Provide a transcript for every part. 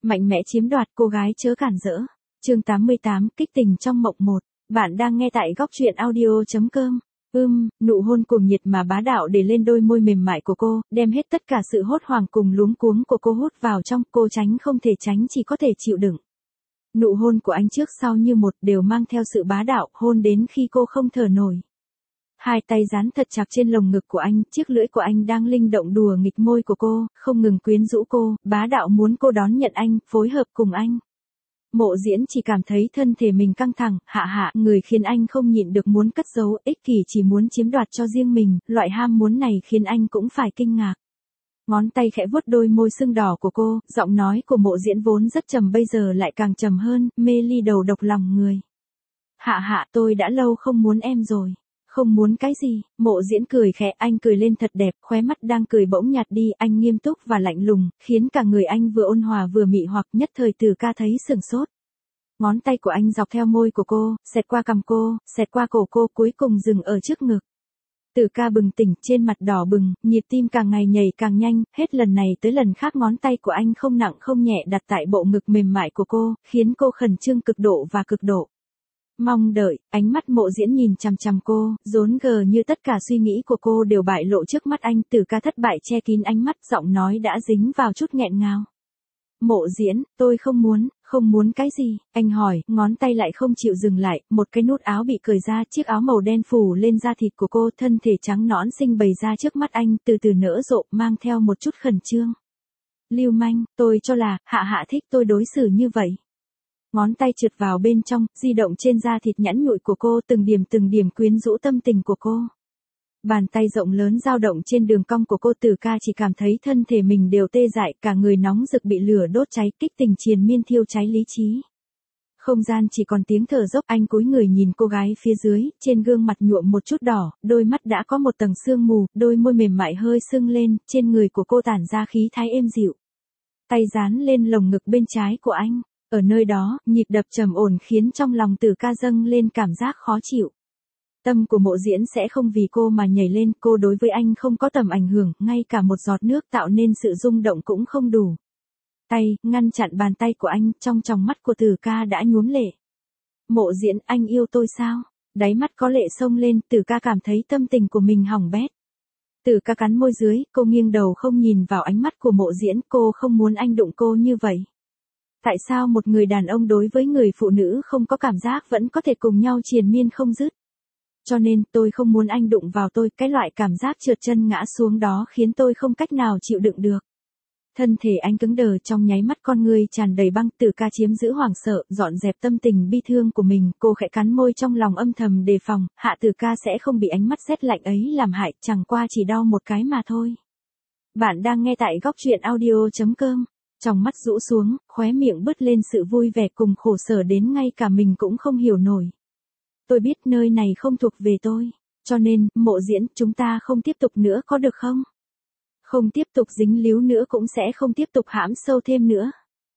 Mạnh mẽ chiếm đoạt, cô gái chớ cản rỡ. Chương 88, kích tình trong mộng 1. Bạn đang nghe tại góc truyện audio.com. Nụ hôn cuồng nhiệt mà bá đạo để lên đôi môi mềm mại của cô, đem hết tất cả sự hốt hoảng cùng luống cuống của cô hút vào trong, cô tránh không thể tránh, chỉ có thể chịu đựng. Nụ hôn của anh trước sau như một đều mang theo sự bá đạo, hôn đến khi cô không thở nổi. Hai tay dán thật chặt trên lồng ngực của anh, chiếc lưỡi của anh đang linh động đùa nghịch môi của cô, không ngừng quyến rũ cô, bá đạo muốn cô đón nhận anh, phối hợp cùng anh. Mộ Diễn chỉ cảm thấy thân thể mình căng thẳng, hạ người khiến anh không nhịn được muốn cất giấu, ích kỷ chỉ muốn chiếm đoạt cho riêng mình, loại ham muốn này khiến anh cũng phải kinh ngạc. Ngón tay khẽ vuốt đôi môi sưng đỏ của cô, giọng nói của Mộ Diễn vốn rất trầm bây giờ lại càng trầm hơn, mê ly đầu độc lòng người. Hạ, tôi đã lâu không muốn em rồi. Không muốn cái gì? Mộ Diễn cười khẽ, anh cười lên thật đẹp, khóe mắt đang cười bỗng nhạt đi, anh nghiêm túc và lạnh lùng, khiến cả người anh vừa ôn hòa vừa mị hoặc, nhất thời Từ Ca thấy sửng sốt. Ngón tay của anh dọc theo môi của cô, xẹt qua cằm cô, xẹt qua cổ cô, cuối cùng dừng ở trước ngực. Từ Ca bừng tỉnh, trên mặt đỏ bừng, nhịp tim càng ngày nhảy càng nhanh, hết lần này tới lần khác ngón tay của anh không nặng không nhẹ đặt tại bộ ngực mềm mại của cô, khiến cô khẩn trương cực độ và cực độ. Mong đợi, ánh mắt Mộ Diễn nhìn chằm chằm cô, rốn gờ như tất cả suy nghĩ của cô đều bại lộ trước mắt anh. Từ Ca thất bại che kín ánh mắt, giọng nói đã dính vào chút nghẹn ngào. Mộ Diễn, tôi không muốn cái gì? Anh hỏi, ngón tay lại không chịu dừng lại, một cái nút áo bị cởi ra, chiếc áo màu đen phủ lên da thịt của cô, thân thể trắng nõn xinh bày ra trước mắt anh, từ từ nở rộ, mang theo một chút khẩn trương. Lưu manh, tôi cho là, hạ thích tôi đối xử như vậy. Ngón tay trượt vào bên trong, di động trên da thịt nhẵn nhụi của cô, từng điểm quyến rũ tâm tình của cô. Bàn tay rộng lớn dao động trên đường cong của cô. Từ Ca chỉ cảm thấy thân thể mình đều tê dại, cả người nóng rực bị lửa đốt cháy, kích tình triền miên thiêu cháy lý trí. Không gian chỉ còn tiếng thở dốc, anh cúi người nhìn cô gái phía dưới, trên gương mặt nhuộm một chút đỏ, đôi mắt đã có một tầng sương mù, đôi môi mềm mại hơi sưng lên, trên người của cô tản ra khí thái êm dịu. Tay dán lên lồng ngực bên trái của anh. Ở nơi đó, nhịp đập trầm ổn khiến trong lòng Từ Ca dâng lên cảm giác khó chịu. Tâm của Mộ Diễn sẽ không vì cô mà nhảy lên, cô đối với anh không có tầm ảnh hưởng, ngay cả một giọt nước tạo nên sự rung động cũng không đủ. Tay, ngăn chặn bàn tay của anh, trong tròng mắt của Từ Ca đã nhuốm lệ. Mộ Diễn, anh yêu tôi sao? Đáy mắt có lệ xông lên, Từ Ca cảm thấy tâm tình của mình hỏng bét. Từ Ca cắn môi dưới, cô nghiêng đầu không nhìn vào ánh mắt của Mộ Diễn, cô không muốn anh đụng cô như vậy. Tại sao một người đàn ông đối với người phụ nữ không có cảm giác vẫn có thể cùng nhau triền miên không dứt? Cho nên, tôi không muốn anh đụng vào tôi, cái loại cảm giác trượt chân ngã xuống đó khiến tôi không cách nào chịu đựng được. Thân thể anh cứng đờ, trong nháy mắt con người tràn đầy băng. Từ Ca chiếm giữ hoảng sợ, dọn dẹp tâm tình bi thương của mình, cô khẽ cắn môi trong lòng âm thầm đề phòng, Hạ Từ Ca sẽ không bị ánh mắt rét lạnh ấy làm hại, chẳng qua chỉ đau một cái mà thôi. Bạn đang nghe tại góc truyện audio.com. Trong mắt rũ xuống, khóe miệng bứt lên sự vui vẻ cùng khổ sở đến ngay cả mình cũng không hiểu nổi. Tôi biết nơi này không thuộc về tôi, cho nên, Mộ Diễn, chúng ta không tiếp tục nữa có được không? Không tiếp tục dính líu nữa cũng sẽ không tiếp tục hãm sâu thêm nữa.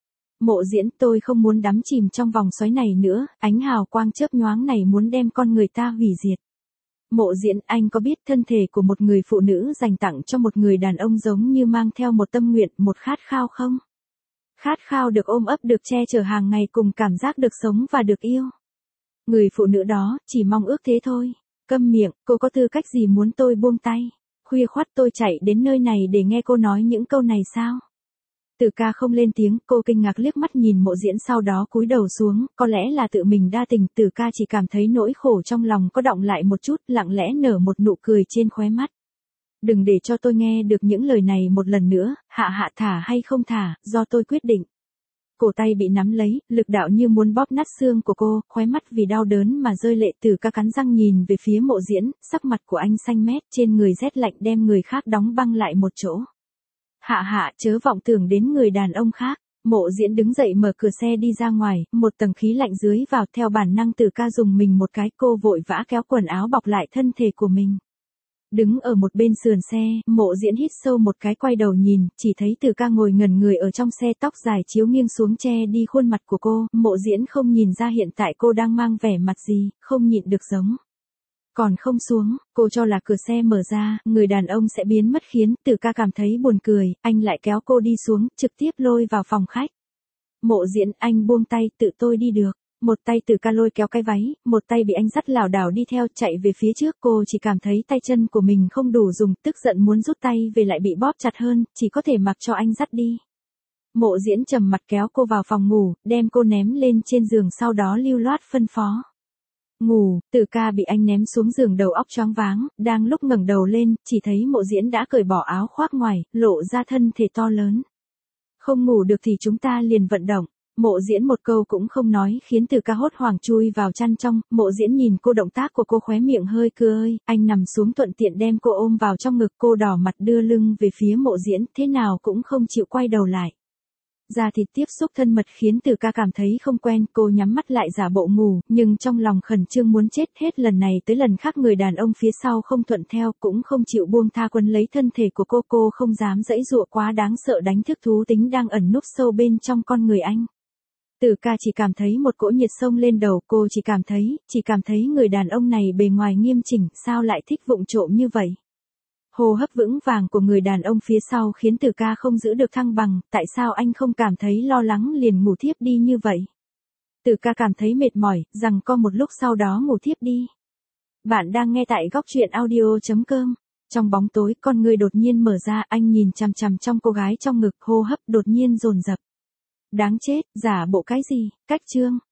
Mộ Diễn, tôi không muốn đắm chìm trong vòng xoáy này nữa, ánh hào quang chớp nhoáng này muốn đem con người ta hủy diệt. Mộ Diễn, anh có biết thân thể của một người phụ nữ dành tặng cho một người đàn ông giống như mang theo một tâm nguyện, một khát khao không? Khát khao được ôm ấp, được che chở hàng ngày, cùng cảm giác được sống và được yêu. Người phụ nữ đó, chỉ mong ước thế thôi. Câm miệng, cô có tư cách gì muốn tôi buông tay? Khuya khoắt tôi chạy đến nơi này để nghe cô nói những câu này sao? Từ Ca không lên tiếng, cô kinh ngạc liếc mắt nhìn Mộ Diễn sau đó cúi đầu xuống, có lẽ là tự mình đa tình. Từ Ca chỉ cảm thấy nỗi khổ trong lòng có đọng lại một chút, lặng lẽ nở một nụ cười trên khóe mắt. Đừng để cho tôi nghe được những lời này một lần nữa, hạ thả hay không thả, do tôi quyết định. Cổ tay bị nắm lấy, lực đạo như muốn bóp nát xương của cô, khóe mắt vì đau đớn mà rơi lệ. Từ Ca cắn răng nhìn về phía Mộ Diễn, sắc mặt của anh xanh mét, trên người rét lạnh đem người khác đóng băng lại một chỗ. Hạ, chớ vọng tưởng đến người đàn ông khác. Mộ Diễn đứng dậy mở cửa xe đi ra ngoài, một tầng khí lạnh dưới vào, theo bản năng Từ Ca dùng mình một cái, cô vội vã kéo quần áo bọc lại thân thể của mình. Đứng ở một bên sườn xe, Mộ Diễn hít sâu một cái, quay đầu nhìn, chỉ thấy Từ Ca ngồi ngẩn người ở trong xe, tóc dài chiếu nghiêng xuống che đi khuôn mặt của cô. Mộ Diễn không nhìn ra hiện tại cô đang mang vẻ mặt gì, không nhịn được giống. Còn không xuống, cô cho là cửa xe mở ra, người đàn ông sẽ biến mất, khiến Từ Ca cảm thấy buồn cười, anh lại kéo cô đi xuống, trực tiếp lôi vào phòng khách. Mộ Diễn, anh buông tay, tự tôi đi được. Một tay Từ Ca lôi kéo cái váy, một tay bị anh dắt lảo đảo đi theo chạy về phía trước. Cô chỉ cảm thấy tay chân của mình không đủ dùng, tức giận muốn rút tay về lại bị bóp chặt hơn, chỉ có thể mặc cho anh dắt đi. Mộ Diễn trầm mặt kéo cô vào phòng ngủ, đem cô ném lên trên giường sau đó lưu loát phân phó. Ngủ. Từ Ca bị anh ném xuống giường đầu óc choáng váng, đang lúc ngẩng đầu lên, chỉ thấy Mộ Diễn đã cởi bỏ áo khoác ngoài, lộ ra thân thể to lớn. Không ngủ được thì chúng ta liền vận động. Mộ Diễn một câu cũng không nói khiến Từ Ca hốt hoảng chui vào chăn trong. Mộ Diễn nhìn cô, động tác của cô khóe miệng hơi cười, anh nằm xuống thuận tiện đem cô ôm vào trong ngực. Cô đỏ mặt đưa lưng về phía Mộ Diễn, thế nào cũng không chịu quay đầu lại. Da thịt tiếp xúc thân mật khiến Từ Ca cảm thấy không quen, cô nhắm mắt lại giả bộ ngủ, nhưng trong lòng khẩn trương muốn chết. Hết lần này tới lần khác người đàn ông phía sau không thuận theo, cũng không chịu buông tha quấn lấy thân thể của cô không dám giãy giụa quá đáng sợ đánh thức thú tính đang ẩn núp sâu bên trong con người anh. Từ Ca chỉ cảm thấy một cỗ nhiệt xông lên đầu, cô chỉ cảm thấy người đàn ông này bề ngoài nghiêm chỉnh, sao lại thích vụng trộm như vậy. Hô hấp vững vàng của người đàn ông phía sau khiến Từ Ca không giữ được thăng bằng, tại sao anh không cảm thấy lo lắng liền ngủ thiếp đi như vậy. Từ Ca cảm thấy mệt mỏi, giằng co một lúc sau đó ngủ thiếp đi. Bạn đang nghe tại góc truyện audio.com. Trong bóng tối, con người đột nhiên mở ra, anh nhìn chằm chằm trong cô gái trong ngực, hô hấp đột nhiên dồn dập. Đáng chết, giả bộ cái gì, cách chương.